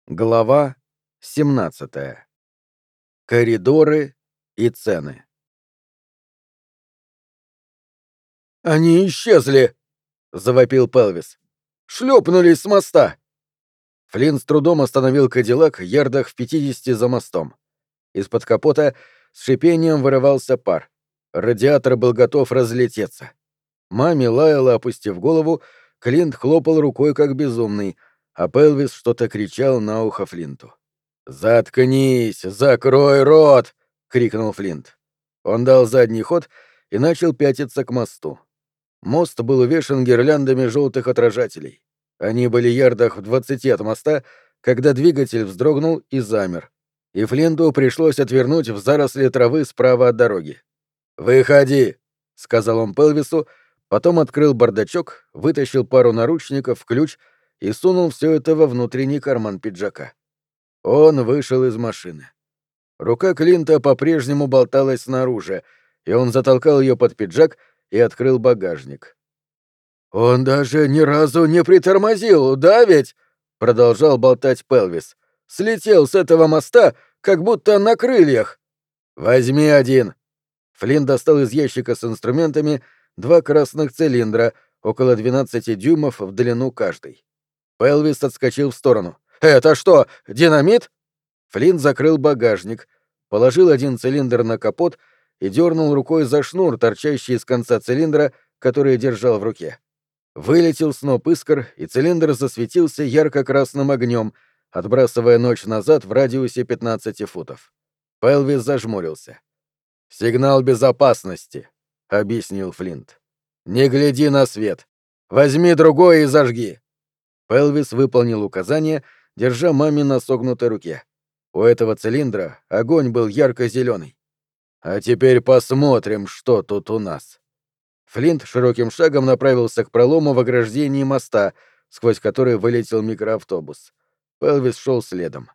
Глава 17. Коридоры и цены. «Они исчезли!» — завопил Пелвис. «Шлепнулись с моста!» Флинн с трудом остановил Кадиллак ярдах в 50 за мостом. Из-под капота с шипением вырывался пар. Радиатор был готов разлететься. Маме лаяла, опустив голову, Клинт хлопал рукой как безумный, а Пелвис что-то кричал на ухо Флинту. «Заткнись! Закрой рот!» — крикнул Флинт. Он дал задний ход и начал пятиться к мосту. Мост был увешан гирляндами желтых отражателей. Они были ярдах в 20 от моста, когда двигатель вздрогнул и замер, и Флинту пришлось отвернуть в заросли травы справа от дороги. «Выходи!» — сказал он Пелвису, потом открыл бардачок, вытащил пару наручников, ключ и сунул все это во внутренний карман пиджака. Он вышел из машины. Рука Клинта по-прежнему болталась снаружи, и он затолкал ее под пиджак и открыл багажник. «Он даже ни разу не притормозил, да ведь?» — продолжал болтать Пелвис. «Слетел с этого моста, как будто на крыльях». «Возьми один». Флинн достал из ящика с инструментами 2 красных цилиндра, около 12 дюймов в длину каждый. Пелвис отскочил в сторону. «Это что, динамит?» Флинн закрыл багажник, положил один цилиндр на капот и дернул рукой за шнур, торчащий из конца цилиндра, который держал в руке. Вылетел сноп искр, и цилиндр засветился ярко-красным огнем, отбрасывая ночь назад в радиусе 15 футов. Пелвис зажмурился. «Сигнал безопасности», — объяснил Флинт. «Не гляди на свет. Возьми другой и зажги». Пелвис выполнил указание, держа маме на согнутой руке. У этого цилиндра огонь был ярко-зеленый. «А теперь посмотрим, что тут у нас». Флинт широким шагом направился к пролому в ограждении моста, сквозь который вылетел микроавтобус. Пелвис шел следом.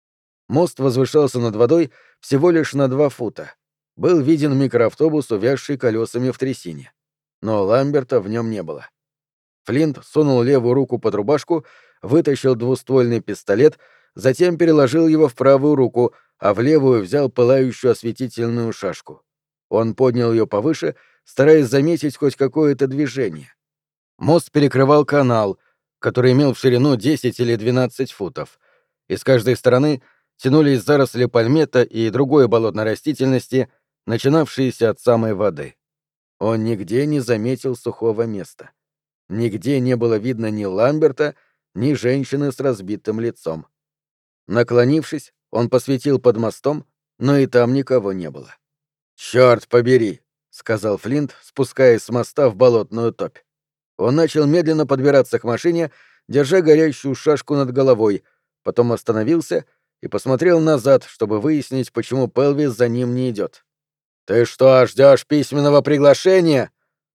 Мост возвышался над водой всего лишь на 2 фута. Был виден микроавтобус, увязший колесами в трясине. Но Ламберта в нем не было. Флинт сунул левую руку под рубашку, вытащил двуствольный пистолет, затем переложил его в правую руку, а в левую взял пылающую осветительную шашку. Он поднял ее повыше, стараясь заметить хоть какое-то движение. Мост перекрывал канал, который имел в ширину 10 или 12 футов, и с каждой стороны тянулись заросли пальмета и другой болотной растительности, начинавшиеся от самой воды. Он нигде не заметил сухого места. Нигде не было видно ни Ламберта, ни женщины с разбитым лицом. Наклонившись, он посветил под мостом, но и там никого не было. «Чёрт побери!» — сказал Флинт, спускаясь с моста в болотную топь. Он начал медленно подбираться к машине, держа горящую шашку над головой, потом остановился и посмотрел назад, чтобы выяснить, почему Пелвис за ним не идет. «Ты что, ждешь письменного приглашения?»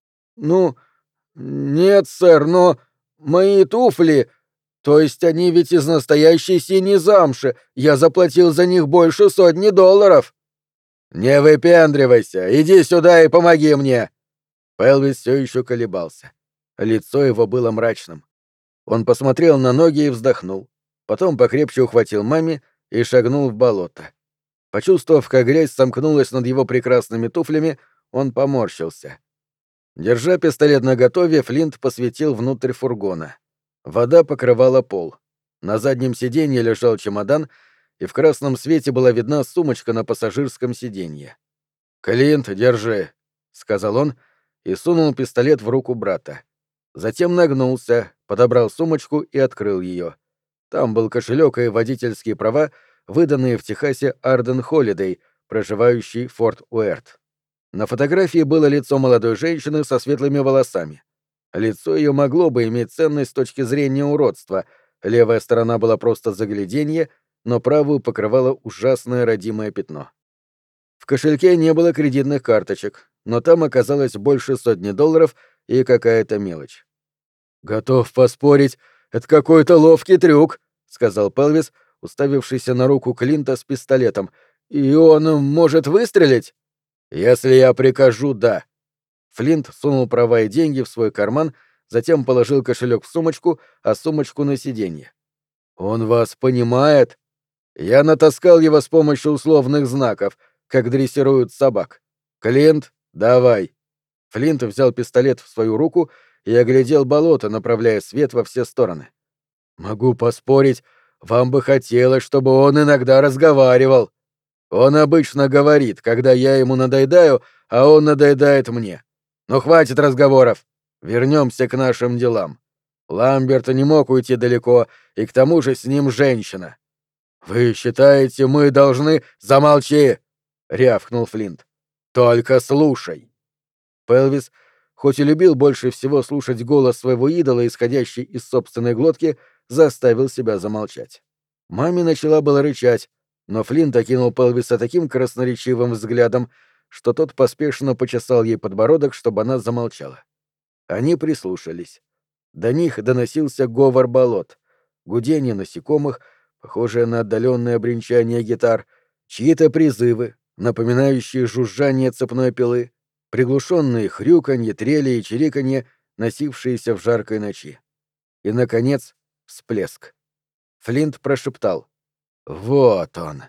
«Ну, нет, сэр, но мои туфли... То есть они ведь из настоящей синей замши. Я заплатил за них больше $100. «Не выпендривайся! Иди сюда и помоги мне!» Пелвис все еще колебался. Лицо его было мрачным. Он посмотрел на ноги и вздохнул. Потом покрепче ухватил маме и шагнул в болото. Почувствовав, как грязь сомкнулась над его прекрасными туфлями, он поморщился. Держа пистолет наготове, Флинт посветил внутрь фургона. Вода покрывала пол. На заднем сиденье лежал чемодан, и в красном свете была видна сумочка на пассажирском сиденье. «Клинт, держи», — сказал он и сунул пистолет в руку брата. Затем нагнулся, подобрал сумочку и открыл ее. Там был кошелек и водительские права, выданные в Техасе Арден Холидей, проживающей в Форт Уэрт. На фотографии было лицо молодой женщины со светлыми волосами. Лицо ее могло бы иметь ценность с точки зрения уродства. Левая сторона была просто загляденье, но правую покрывало ужасное родимое пятно. В кошельке не было кредитных карточек, но там оказалось больше $100 и какая-то мелочь. «Готов поспорить, это какой-то ловкий трюк», — сказал Пелвис, уставившийся на руку Клинта с пистолетом. «И он может выстрелить?» «Если я прикажу, да». Флинт сунул права и деньги в свой карман, затем положил кошелек в сумочку, а сумочку на сиденье. «Он вас понимает?» Я натаскал его с помощью условных знаков, как дрессируют собак. «Клинт, давай!» Флинт взял пистолет в свою руку и оглядел болото, направляя свет во все стороны. «Могу поспорить, вам бы хотелось, чтобы он иногда разговаривал. Он обычно говорит, когда я ему надоедаю, а он надоедает мне. Но хватит разговоров. Вернемся к нашим делам. Ламберт не мог уйти далеко, и к тому же с ним женщина. «Вы считаете, мы должны...» «Замолчи!» — рявкнул Флинт. «Только слушай!» Пелвис, хоть и любил больше всего слушать голос своего идола, исходящий из собственной глотки, заставил себя замолчать. Маме начала было рычать, но Флинт окинул Пелвиса таким красноречивым взглядом, что тот поспешно почесал ей подбородок, чтобы она замолчала. Они прислушались. До них доносился говор болот, гудение насекомых, похожее на отдаленное бренчание гитар, чьи-то призывы, напоминающие жужжание цепной пилы, приглушенные хрюканье, трели и чириканье, носившиеся в жаркой ночи. И, наконец, всплеск. Флинт прошептал: «Вот он».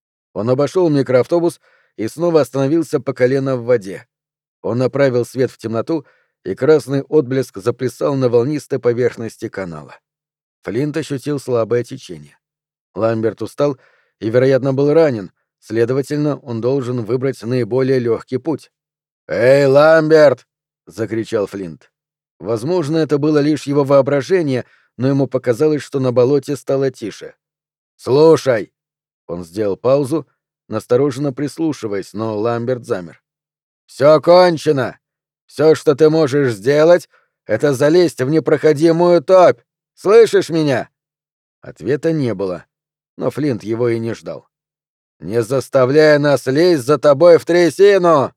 Он обошел микроавтобус и снова остановился по колено в воде. Он направил свет в темноту, и красный отблеск заплясал на волнистой поверхности канала. Флинт ощутил слабое течение. Ламберт устал и, вероятно, был ранен, следовательно, он должен выбрать наиболее легкий путь. «Эй, Ламберт!» — закричал Флинт. Возможно, это было лишь его воображение, но ему показалось, что на болоте стало тише. «Слушай!» Он сделал паузу, настороженно прислушиваясь, но Ламберт замер. «Все кончено! Все, что ты можешь сделать, это залезть в непроходимую топь! Слышишь меня?» Ответа не было, но Флинт его и не ждал. «Не заставляй нас лезть за тобой в трясину!»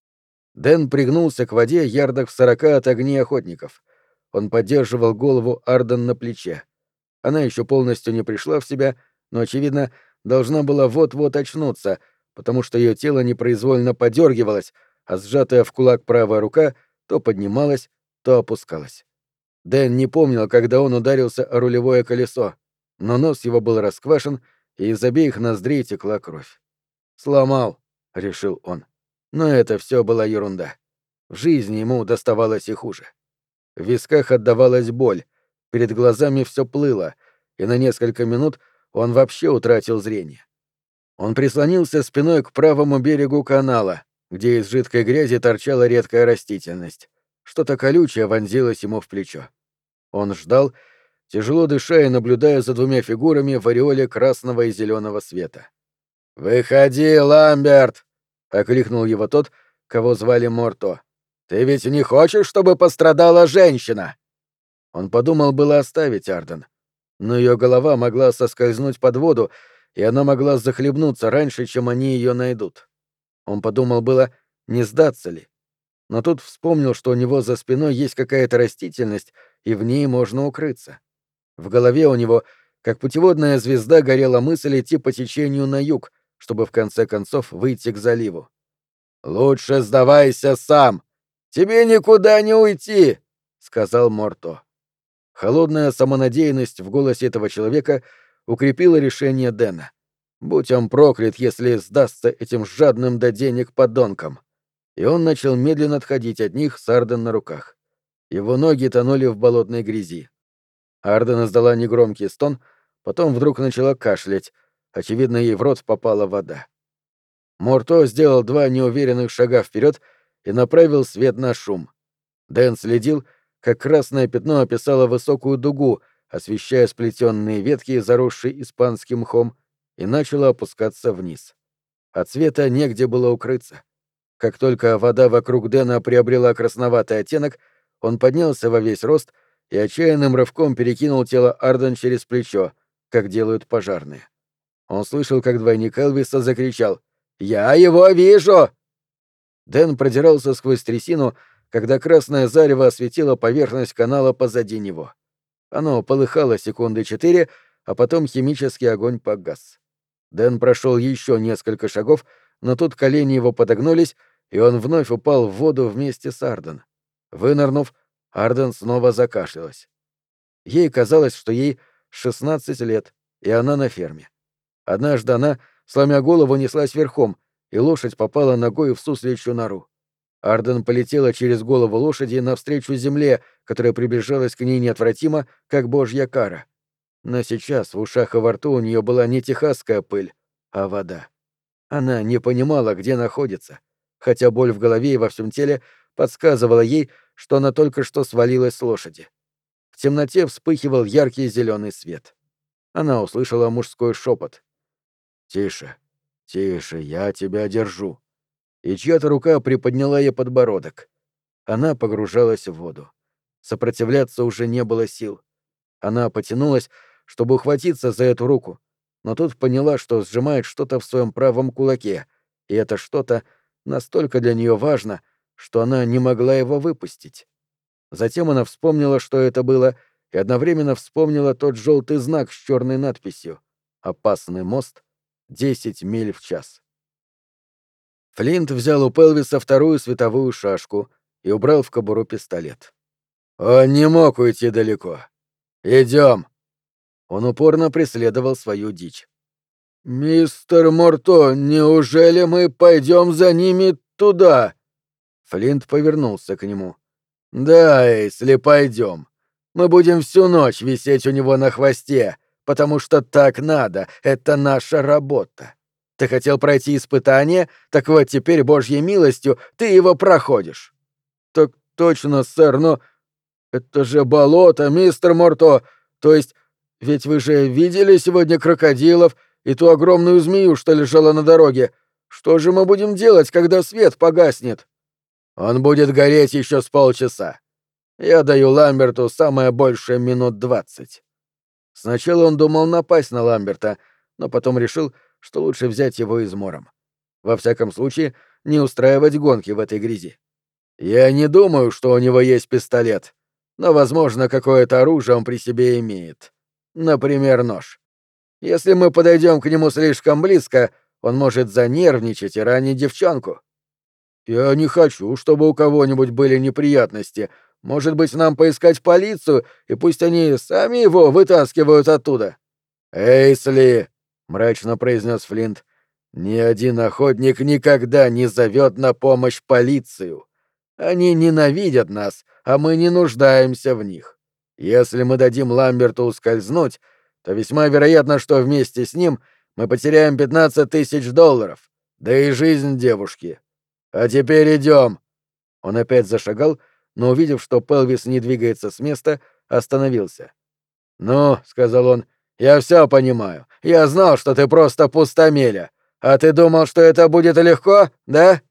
Дэн пригнулся к воде ярдах в 40 от огней охотников. Он поддерживал голову Арден на плече. Она еще полностью не пришла в себя, но, очевидно, должна была вот-вот очнуться, потому что ее тело непроизвольно подергивалось, а сжатая в кулак правая рука то поднималась, то опускалась. Дэн не помнил, когда он ударился о рулевое колесо, но нос его был расквашен, и из обеих ноздрей текла кровь. «Сломал», — решил он. Но это все была ерунда. В жизни ему доставалось и хуже. В висках отдавалась боль, перед глазами все плыло, и на несколько минут он вообще утратил зрение. Он прислонился спиной к правому берегу канала, где из жидкой грязи торчала редкая растительность. Что-то колючее вонзилось ему в плечо. Он ждал, тяжело дыша и наблюдая за двумя фигурами в ореоле красного и зеленого света. «Выходи, Ламберт!» — окликнул его тот, кого звали Морто. «Ты ведь не хочешь, чтобы пострадала женщина?» Он подумал было оставить Арден, но ее голова могла соскользнуть под воду, и она могла захлебнуться раньше, чем они ее найдут. Он подумал было, не сдаться ли, но тут вспомнил, что у него за спиной есть какая-то растительность, и в ней можно укрыться. В голове у него, как путеводная звезда, горела мысль идти по течению на юг, чтобы в конце концов выйти к заливу. «Лучше сдавайся сам! Тебе никуда не уйти!» — сказал Морто. Холодная самонадеянность в голосе этого человека укрепила решение Дэна. Будь он проклят, если сдастся этим жадным до денег подонкам. И он начал медленно отходить от них с Арден на руках. Его ноги тонули в болотной грязи. Арден издала негромкий стон, потом вдруг начала кашлять. Очевидно, ей в рот попала вода. Морто сделал 2 неуверенных шага вперед и направил свет на шум. Дэн следил, как красное пятно описало высокую дугу, освещая сплетенные ветки, заросшие испанским мхом, и начало опускаться вниз. От света негде было укрыться. Как только вода вокруг Дэна приобрела красноватый оттенок, он поднялся во весь рост и отчаянным рывком перекинул тело Арден через плечо, как делают пожарные. Он слышал, как двойник Элвиса закричал: «Я его вижу!» Дэн продирался сквозь трясину, когда красное зарево осветило поверхность канала позади него. Оно полыхало 4 секунды, а потом химический огонь погас. Дэн прошел еще несколько шагов, но тут колени его подогнулись, и он вновь упал в воду вместе с Арден. Вынырнув, Арден снова закашлялась. Ей казалось, что ей 16 лет, и она на ферме. Однажды она, сломя голову, неслась верхом, и лошадь попала ногой в сусличью нору. Арден полетела через голову лошади навстречу земле, которая приближалась к ней неотвратимо, как божья кара. Но сейчас в ушах и во рту у нее была не техасская пыль, а вода. Она не понимала, где находится, хотя боль в голове и во всем теле подсказывала ей, что она только что свалилась с лошади. В темноте вспыхивал яркий зеленый свет. Она услышала мужской шепот. «Тише, тише, я тебя держу». И чья-то рука приподняла ей подбородок. Она погружалась в воду. Сопротивляться уже не было сил. Она потянулась, чтобы ухватиться за эту руку, но тут поняла, что сжимает что-то в своем правом кулаке, и это что-то настолько для нее важно, что она не могла его выпустить. Затем она вспомнила, что это было, и одновременно вспомнила тот желтый знак с черной надписью «Опасный мост, 10 миль в час». Флинт взял у Пелвиса вторую световую шашку и убрал в кобуру пистолет. «Он не мог уйти далеко. Идем!» Он упорно преследовал свою дичь. «Мистер Морто, неужели мы пойдем за ними туда?» Флинт повернулся к нему. «Да, Эйсли, пойдем. Мы будем всю ночь висеть у него на хвосте, потому что так надо, это наша работа. Ты хотел пройти испытание, так вот теперь, Божьей милостью, ты его проходишь». «Так точно, сэр, но это же болото, мистер Морто, то есть ведь вы же видели сегодня крокодилов и ту огромную змею, что лежала на дороге. Что же мы будем делать, когда свет погаснет?» «Он будет гореть еще с полчаса. Я даю Ламберту самое большее минут 20». Сначала он думал напасть на Ламберта, но потом решил, что лучше взять его измором. Во всяком случае, не устраивать гонки в этой грязи. «Я не думаю, что у него есть пистолет, но, возможно, какое-то оружие он при себе имеет. Например, нож. Если мы подойдем к нему слишком близко, он может занервничать и ранить девчонку». «Я не хочу, чтобы у кого-нибудь были неприятности. Может быть, нам поискать полицию, и пусть они сами его вытаскивают оттуда?» «Эйсли», — мрачно произнес Флинт, — «ни один охотник никогда не зовет на помощь полицию. Они ненавидят нас, а мы не нуждаемся в них. Если мы дадим Ламберту ускользнуть, то весьма вероятно, что вместе с ним мы потеряем $15 000, да и жизнь девушки. А теперь идем». Он опять зашагал, но, увидев, что Пелвис не двигается с места, остановился. «Ну», — сказал он, — «я все понимаю. Я знал, что ты просто пустомеля. А ты думал, что это будет легко, да?»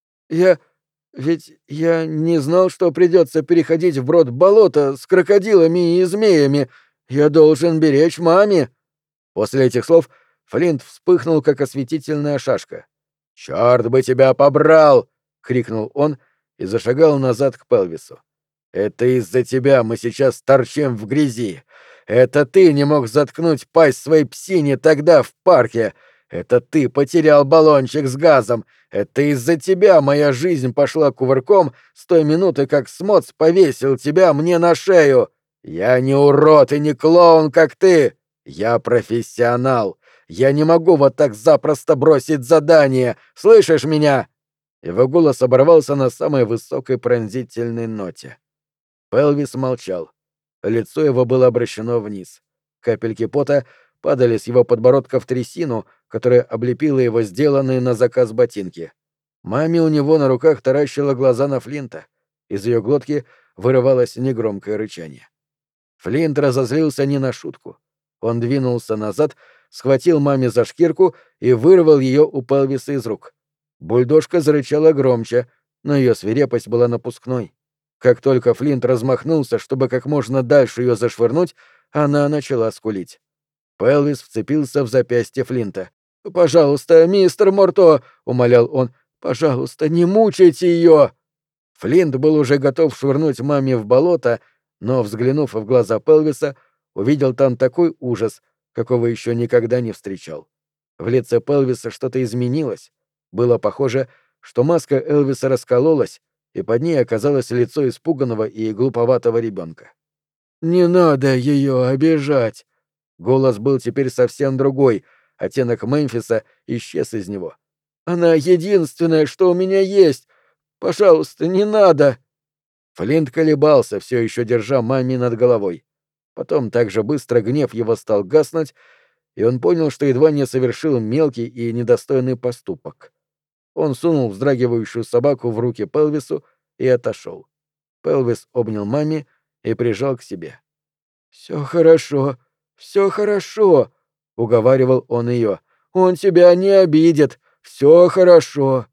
Ведь я не знал, что придется переходить вброд болота с крокодилами и змеями. Я должен беречь маме». После этих слов Флинт вспыхнул, как осветительная шашка. «Чёрт бы тебя побрал!» — крикнул он и зашагал назад к Пелвису. «Это из-за тебя мы сейчас торчим в грязи. Это ты не мог заткнуть пасть своей псине тогда в парке. Это ты потерял баллончик с газом. Это из-за тебя моя жизнь пошла кувырком с той минуты, как Смоц повесил тебя мне на шею. Я не урод и не клоун, как ты. Я профессионал. Я не могу вот так запросто бросить задание. Слышишь меня?» Его голос оборвался на самой высокой пронзительной ноте. Пелвис молчал. Лицо его было обращено вниз. Капельки пота падали с его подбородка в трясину, которая облепила его сделанные на заказ ботинки. Маме у него на руках таращила глаза на Флинта. Из ее глотки вырывалось негромкое рычание. Флинт разозлился не на шутку. Он двинулся назад, схватил маме за шкирку и вырвал ее у Пелвиса из рук. Бульдожка зарычала громче, но ее свирепость была напускной. Как только Флинт размахнулся, чтобы как можно дальше ее зашвырнуть, она начала скулить. Пелвис вцепился в запястье Флинта. «Пожалуйста, мистер Морто!» — умолял он. «Пожалуйста, не мучайте ее!» Флинт был уже готов швырнуть маме в болото, но, взглянув в глаза Пелвиса, увидел там такой ужас, какого еще никогда не встречал. В лице Пелвиса что-то изменилось. Было похоже, что маска Элвиса раскололась, и под ней оказалось лицо испуганного и глуповатого ребенка. «Не надо ее обижать», Голос был теперь совсем другой, оттенок Мемфиса исчез из него. «Она единственное, что у меня есть! Пожалуйста, не надо!» Флинт колебался, все еще держа Мамми над головой. Потом так же быстро гнев его стал гаснуть, и он понял, что едва не совершил мелкий и недостойный поступок. Он сунул вздрагивающую собаку в руки Пелвису и отошел. Пелвис обнял Мамми и прижал к себе. «Все хорошо, все хорошо», — уговаривал он ее. «Он тебя не обидит, все хорошо».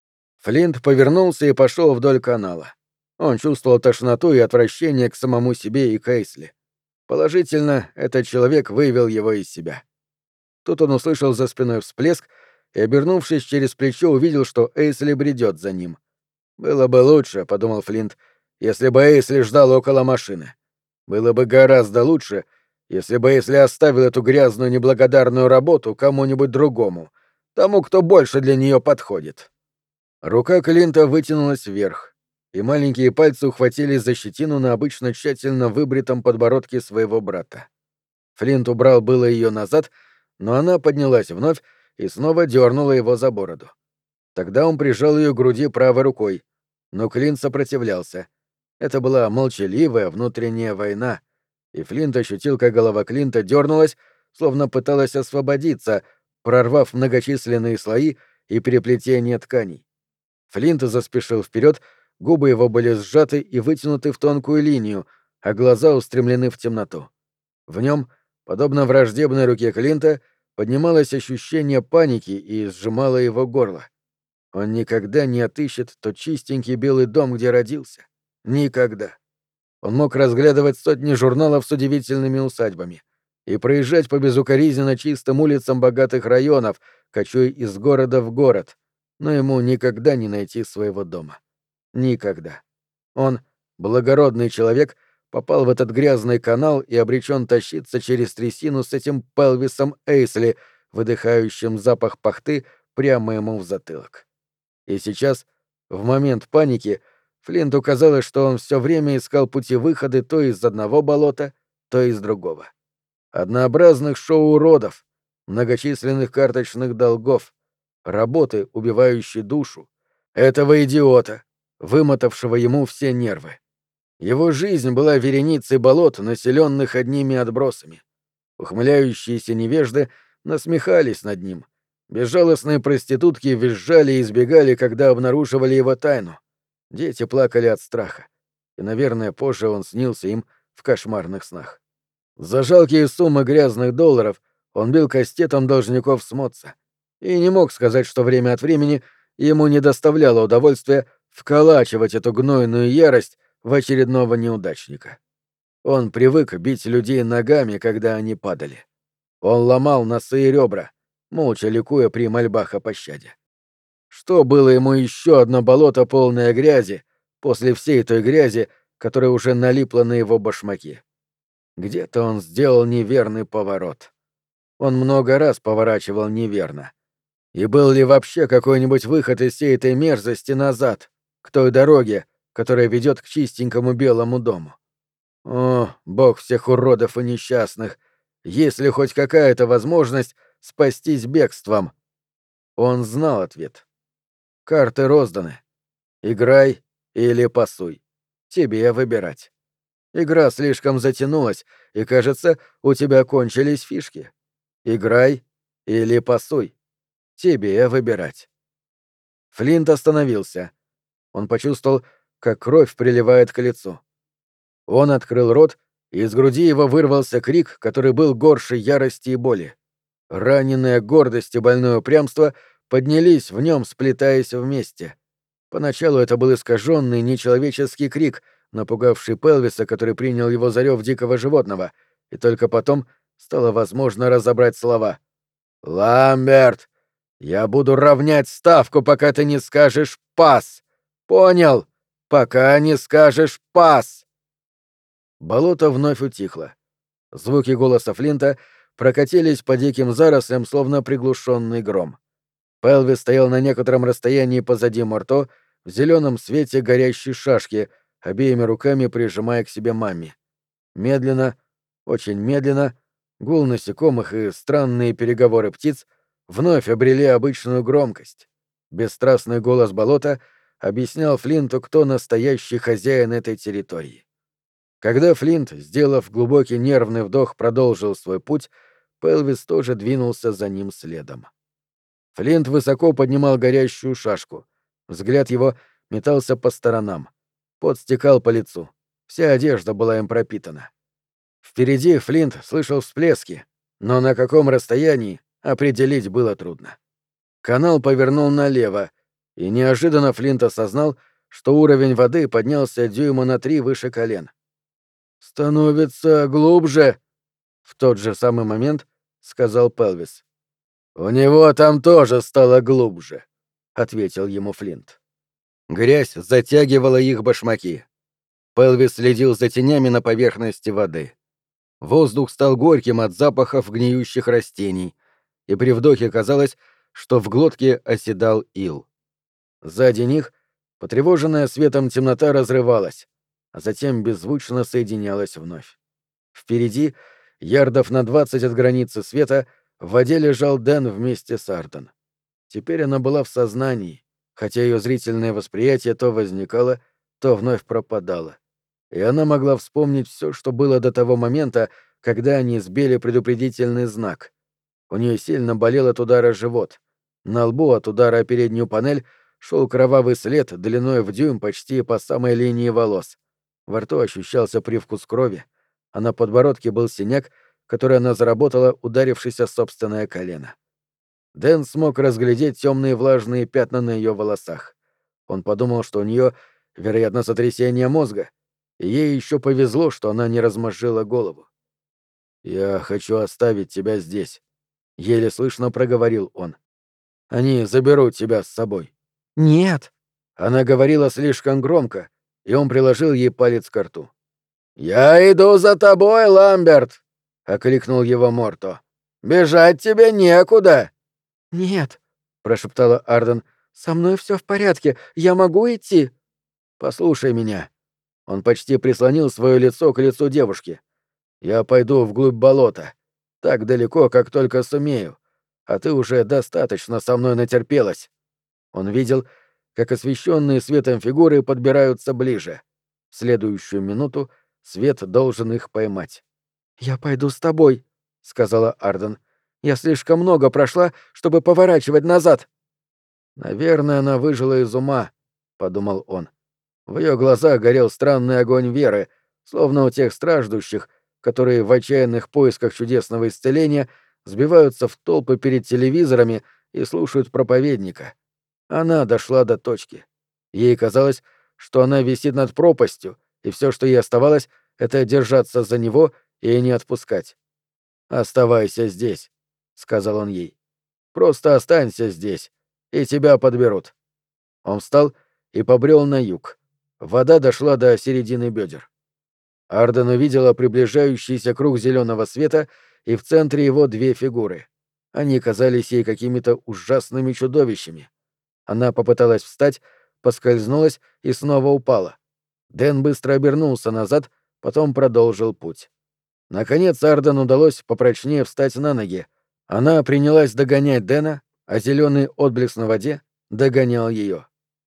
Флинт повернулся и пошел вдоль канала. Он чувствовал тошноту и отвращение к самому себе и Кейсли. Положительно, этот человек вывел его из себя. Тут он услышал за спиной всплеск и, обернувшись через плечо, увидел, что Эйсли бредет за ним. «Было бы лучше», — подумал Флинт, — «если бы Эйсли ждал около машины. Было бы гораздо лучше, если бы Эйсли оставил эту грязную неблагодарную работу кому-нибудь другому, тому, кто больше для нее подходит». Рука Клинта вытянулась вверх, и маленькие пальцы ухватились за щетину на обычно тщательно выбритом подбородке своего брата. Флинт убрал было ее назад, но она поднялась вновь и снова дернула его за бороду. Тогда он прижал ее к груди правой рукой, но Клинт сопротивлялся. Это была молчаливая внутренняя война, и Флинт ощутил, как голова Клинта дернулась, словно пыталась освободиться, прорвав многочисленные слои и переплетения тканей. Флинт заспешил вперед, губы его были сжаты и вытянуты в тонкую линию, а глаза устремлены в темноту. В нем, подобно враждебной руке Клинта, поднималось ощущение паники и сжимало его горло. Он никогда не отыщет тот чистенький белый дом, где родился. Никогда. Он мог разглядывать сотни журналов с удивительными усадьбами и проезжать по безукоризненно чистым улицам богатых районов, кочуя из города в город, но ему никогда не найти своего дома. Никогда. Он, благородный человек, попал в этот грязный канал и обречен тащиться через трясину с этим Пелвисом Эйсли, выдыхающим запах пахты прямо ему в затылок. И сейчас, в момент паники, Флинту казалось, что он все время искал пути выхода то из одного болота, то из другого. Однообразных шоу уродов, многочисленных карточных долгов, работы, убивающей душу, этого идиота, вымотавшего ему все нервы. Его жизнь была вереницей болот, населенных одними отбросами. Ухмыляющиеся невежды насмехались над ним. Безжалостные проститутки визжали и избегали, когда обнаруживали его тайну. Дети плакали от страха. И, наверное, позже он снился им в кошмарных снах. За жалкие суммы грязных долларов он бил кастетом должников с Моца. И не мог сказать, что время от времени ему не доставляло удовольствия вколачивать эту гнойную ярость в очередного неудачника. Он привык бить людей ногами, когда они падали. Он ломал носы и ребра, молча ликуя при мольбах о пощаде. Что было ему еще одно болото, полное грязи, после всей той грязи, которая уже налипла на его башмаки? Где-то он сделал неверный поворот. Он много раз поворачивал неверно. И был ли вообще какой-нибудь выход из всей этой мерзости назад, к той дороге, которая ведет к чистенькому белому дому? О, бог всех уродов и несчастных! Есть ли хоть какая-то возможность спастись бегством? Он знал ответ. Карты розданы. Играй или пасуй. Тебе выбирать. Игра слишком затянулась, и, кажется, у тебя кончились фишки. Играй или пасуй. Тебе выбирать. Флинт остановился. Он почувствовал, как кровь приливает к лицу. Он открыл рот, и из груди его вырвался крик, который был горше ярости и боли. Раненая гордость и больное упрямство поднялись в нем, сплетаясь вместе. Поначалу это был искаженный нечеловеческий крик, напугавший Пелвиса, который принял его за рев дикого животного, и только потом стало возможно разобрать слова. «Ламберт, я буду равнять ставку, пока ты не скажешь «пас». Понял? Пока не скажешь «пас». Болото вновь утихло. Звуки голоса Флинта прокатились по диким зарослям, словно приглушенный гром. Пелвис стоял на некотором расстоянии позади Морто, в зеленом свете горящей шашки, обеими руками прижимая к себе Мамми. Медленно, очень медленно, Гул насекомых и странные переговоры птиц вновь обрели обычную громкость. Бесстрастный голос болота объяснял Флинту, кто настоящий хозяин этой территории. Когда Флинт, сделав глубокий нервный вдох, продолжил свой путь, Пелвис тоже двинулся за ним следом. Флинт высоко поднимал горящую шашку. Взгляд его метался по сторонам. Пот стекал по лицу. Вся одежда была им пропитана. Впереди Флинт слышал всплески, но на каком расстоянии определить было трудно. Канал повернул налево, и неожиданно Флинт осознал, что уровень воды поднялся дюйма на 3 выше колен. «Становится глубже!» — в тот же самый момент сказал Пелвис. «У него там тоже стало глубже», — ответил ему Флинт. Грязь затягивала их башмаки. Пелвис следил за тенями на поверхности воды. Воздух стал горьким от запахов гниющих растений, и при вдохе казалось, что в глотке оседал ил. Сзади них потревоженная светом темнота разрывалась, а затем беззвучно соединялась вновь. Впереди, ярдов на 20 от границы света, в воде лежал Дэн вместе с Арден. Теперь она была в сознании, хотя ее зрительное восприятие то возникало, то вновь пропадало. И она могла вспомнить все, что было до того момента, когда они сбили предупредительный знак. У нее сильно болел от удара живот. На лбу от удара о переднюю панель шел кровавый след длиной в дюйм почти по самой линии волос. Во рту ощущался привкус крови, а на подбородке был синяк, который она заработала, ударившись о собственное колено. Дэн смог разглядеть темные влажные пятна на ее волосах. Он подумал, что у нее, вероятно, сотрясение мозга, и ей еще повезло, что она не размозжила голову. «Я хочу оставить тебя здесь», — еле слышно проговорил он. «Они заберут тебя с собой». «Нет». Она говорила слишком громко, и он приложил ей палец к рту. «Я иду за тобой, Ламберт!» — окликнул его Морто. «Бежать тебе некуда!» «Нет», — прошептала Арден, — «со мной все в порядке, я могу идти?» «Послушай меня». Он почти прислонил свое лицо к лицу девушки. «Я пойду вглубь болота. Так далеко, как только сумею. А ты уже достаточно со мной натерпелась». Он видел, как освещенные светом фигуры подбираются ближе. В следующую минуту свет должен их поймать. «Я пойду с тобой», — сказала Арден. «Я слишком много прошла, чтобы поворачивать назад». «Наверное, она выжила из ума», — подумал он. В ее глазах горел странный огонь веры, словно у тех страждущих, которые в отчаянных поисках чудесного исцеления сбиваются в толпы перед телевизорами и слушают проповедника. Она дошла до точки. Ей казалось, что она висит над пропастью, и все, что ей оставалось, — это держаться за него и не отпускать. «Оставайся здесь», — сказал он ей. «Просто останься здесь, и тебя подберут». Он встал и побрел на юг. Вода дошла до середины бедер. Арден увидела приближающийся круг зеленого света, и в центре его две фигуры. Они казались ей какими-то ужасными чудовищами. Она попыталась встать, поскользнулась и снова упала. Дэн быстро обернулся назад, потом продолжил путь. Наконец Арден удалось попрочнее встать на ноги. Она принялась догонять Дэна, а зеленый отблеск на воде догонял ее.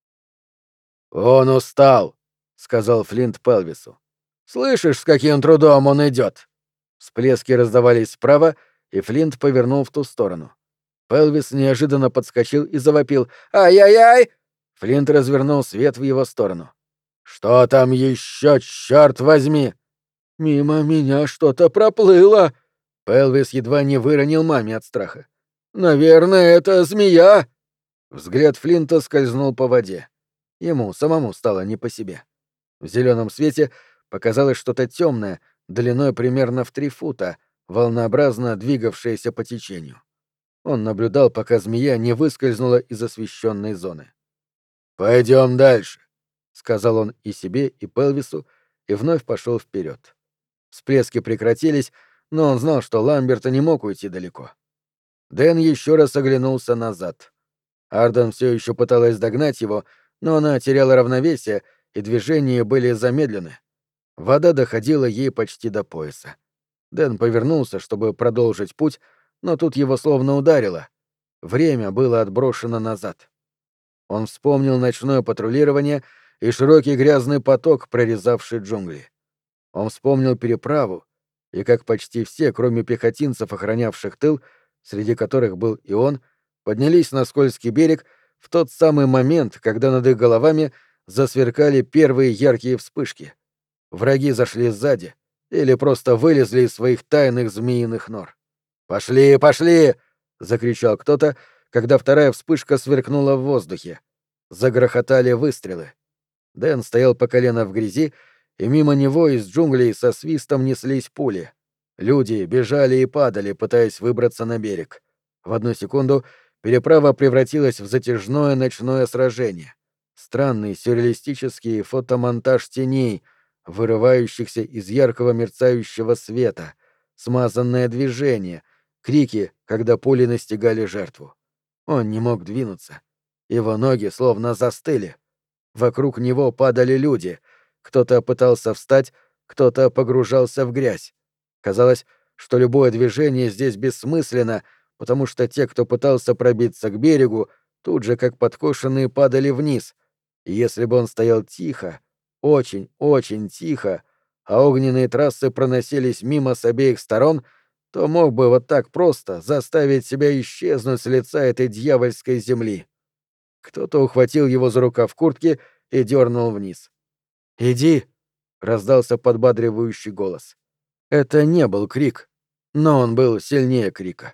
«Он устал», — сказал Флинт Пелвису. «Слышишь, с каким трудом он идет?» Всплески раздавались справа, и Флинт повернул в ту сторону. Пелвис неожиданно подскочил и завопил: «Ай-яй-яй!» Флинт развернул свет в его сторону. «Что там еще, черт возьми?» «Мимо меня что-то проплыло!» Пелвис едва не выронил маме от страха. «Наверное, это змея!» Взгляд Флинта скользнул по воде. Ему самому стало не по себе. В зеленом свете показалось что-то темное, длиной примерно в 3 фута, волнообразно двигавшееся по течению. Он наблюдал, пока змея не выскользнула из освещенной зоны. «Пойдем дальше», — сказал он и себе, и Пелвису, и вновь пошел вперед. Всплески прекратились, но он знал, что Ламберта не мог уйти далеко. Дэн еще раз оглянулся назад. Арден все еще пыталась догнать его, но она теряла равновесие, и движения были замедлены. Вода доходила ей почти до пояса. Дэн повернулся, чтобы продолжить путь, но тут его словно ударило. Время было отброшено назад. Он вспомнил ночное патрулирование и широкий грязный поток, прорезавший джунгли. Он вспомнил переправу, и как почти все, кроме пехотинцев, охранявших тыл, среди которых был и он, поднялись на скользкий берег в тот самый момент, когда над их головами засверкали первые яркие вспышки. Враги зашли сзади или просто вылезли из своих тайных змеиных нор. «Пошли, пошли!» — закричал кто-то, когда вторая вспышка сверкнула в воздухе. Загрохотали выстрелы. Дэн стоял по колено в грязи, и мимо него из джунглей со свистом неслись пули. Люди бежали и падали, пытаясь выбраться на берег. В одну секунду переправа превратилась в затяжное ночное сражение. Странный сюрреалистический фотомонтаж теней, вырывающихся из яркого мерцающего света, смазанное движение, крики, когда пули настигали жертву. Он не мог двинуться. Его ноги словно застыли. Вокруг него падали люди. Кто-то пытался встать, кто-то погружался в грязь. Казалось, что любое движение здесь бессмысленно, потому что те, кто пытался пробиться к берегу, тут же, как подкошенные, падали вниз. И если бы он стоял тихо, очень, очень тихо, а огненные трассы проносились мимо с обеих сторон, то мог бы вот так просто заставить себя исчезнуть с лица этой дьявольской земли. Кто-то ухватил его за рукав куртки и дернул вниз. «Иди!» — раздался подбадривающий голос. Это не был крик, но он был сильнее крика.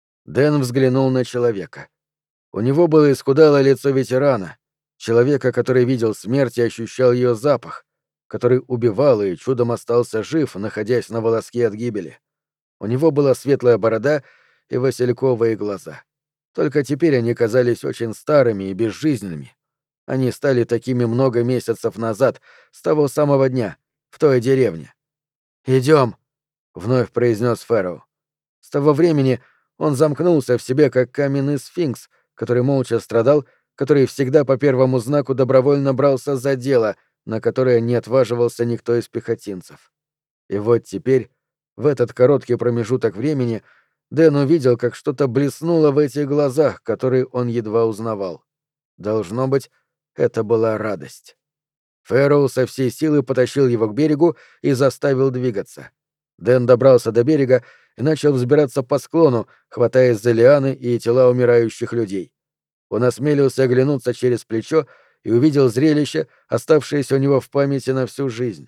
Дэн взглянул на человека. У него было исхудалое лицо ветерана, человека, который видел смерть и ощущал ее запах, который убивал и чудом остался жив, находясь на волоске от гибели. У него была светлая борода и васильковые глаза. Только теперь они казались очень старыми и безжизненными. Они стали такими много месяцев назад, с того самого дня, в той деревне. «Идем», — вновь произнес Фэрроу. С того времени он замкнулся в себе, как каменный сфинкс, который молча страдал, который всегда по первому знаку добровольно брался за дело, на которое не отваживался никто из пехотинцев. И вот теперь, в этот короткий промежуток времени, Дэн увидел, как что-то блеснуло в этих глазах, которые он едва узнавал. Должно быть, это была радость. Фэрроу со всей силы потащил его к берегу и заставил двигаться. Дэн добрался до берега и начал взбираться по склону, хватаясь за лианы и тела умирающих людей. Он осмелился оглянуться через плечо и увидел зрелище, оставшееся у него в памяти на всю жизнь.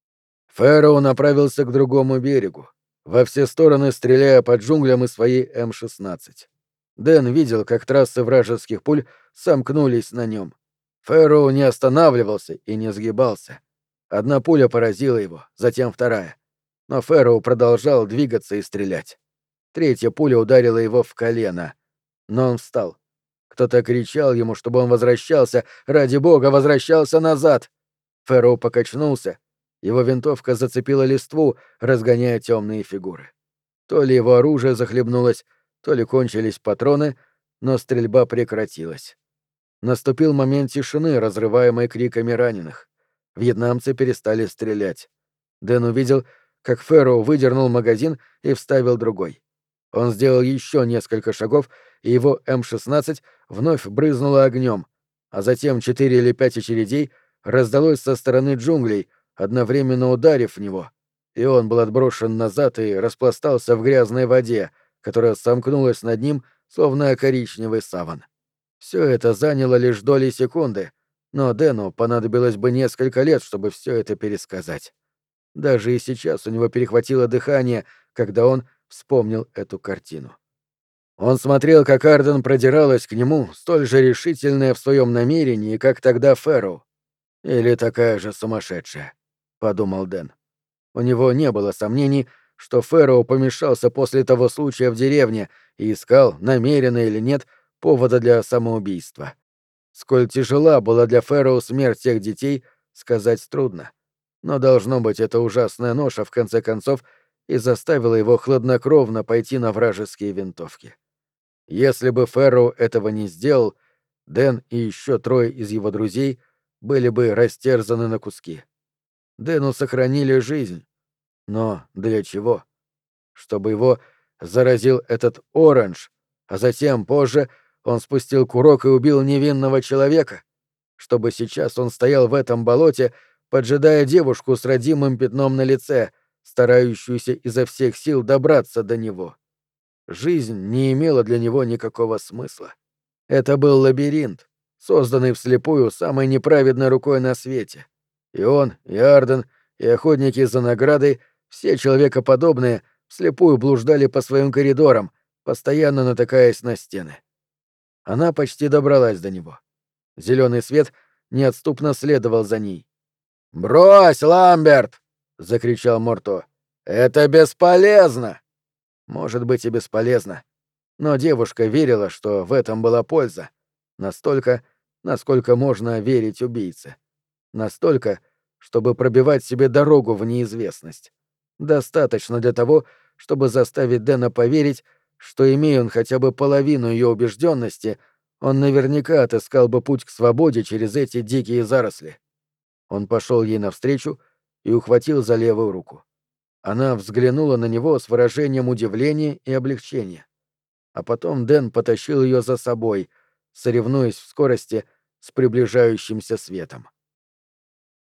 Фэрроу направился к другому берегу, во все стороны стреляя по джунглям из своей М-16. Дэн видел, как трассы вражеских пуль сомкнулись на нем. Фэрроу не останавливался и не сгибался. Одна пуля поразила его, затем вторая. Но Фэрроу продолжал двигаться и стрелять. Третья пуля ударила его в колено. Но он встал. Кто-то кричал ему, чтобы он возвращался, ради бога, возвращался назад. Фэрроу покачнулся. Его винтовка зацепила листву, разгоняя темные фигуры. То ли его оружие захлебнулось, то ли кончились патроны, но стрельба прекратилась. Наступил момент тишины, разрываемой криками раненых. Вьетнамцы перестали стрелять. Дэн увидел, как Фэрроу выдернул магазин и вставил другой. Он сделал еще несколько шагов, и его М-16 вновь брызнуло огнем, а затем 4 или 5 очередей раздалось со стороны джунглей, одновременно ударив в него, и он был отброшен назад и распластался в грязной воде, которая сомкнулась над ним, словно коричневый саван. Все это заняло лишь доли секунды, но Дэну понадобилось бы несколько лет, чтобы все это пересказать. Даже и сейчас у него перехватило дыхание, когда он вспомнил эту картину. Он смотрел, как Арден продиралась к нему, столь же решительная в своем намерении, как тогда Фэрроу. «Или такая же сумасшедшая», — подумал Дэн. У него не было сомнений, что Фэрроу помешался после того случая в деревне и искал, намеренно или нет, повода для самоубийства. Сколь тяжела была для Фэрроу смерть тех детей, сказать трудно. Но, должно быть, эта ужасная ноша, в конце концов, и заставила его хладнокровно пойти на вражеские винтовки. Если бы Фэрроу этого не сделал, Дэн и еще трое из его друзей были бы растерзаны на куски. Дэну сохранили жизнь. Но для чего? чтобы его заразил этот Оранж, а затем, позже, он спустил курок и убил невинного человека, чтобы сейчас он стоял в этом болоте, поджидая девушку с родимым пятном на лице, старающуюся изо всех сил добраться до него. Жизнь не имела для него никакого смысла. Это был лабиринт, созданный вслепую самой неправедной рукой на свете. И он, и Арден, и охотники за наградой, все человекоподобные, вслепую блуждали по своим коридорам, постоянно натыкаясь на стены. Она почти добралась до него. Зеленый свет неотступно следовал за ней. «Брось, Ламберт!» — закричал Морто. «Это бесполезно!» Может быть, и бесполезно. Но девушка верила, что в этом была польза. Настолько, насколько можно верить убийце. Настолько, чтобы пробивать себе дорогу в неизвестность. Достаточно для того, чтобы заставить Дэна поверить, что, имея он хотя бы половину ее убежденности, он наверняка отыскал бы путь к свободе через эти дикие заросли. Он пошел ей навстречу и ухватил за левую руку. Она взглянула на него с выражением удивления и облегчения. А потом Дэн потащил ее за собой, соревнуясь в скорости с приближающимся светом.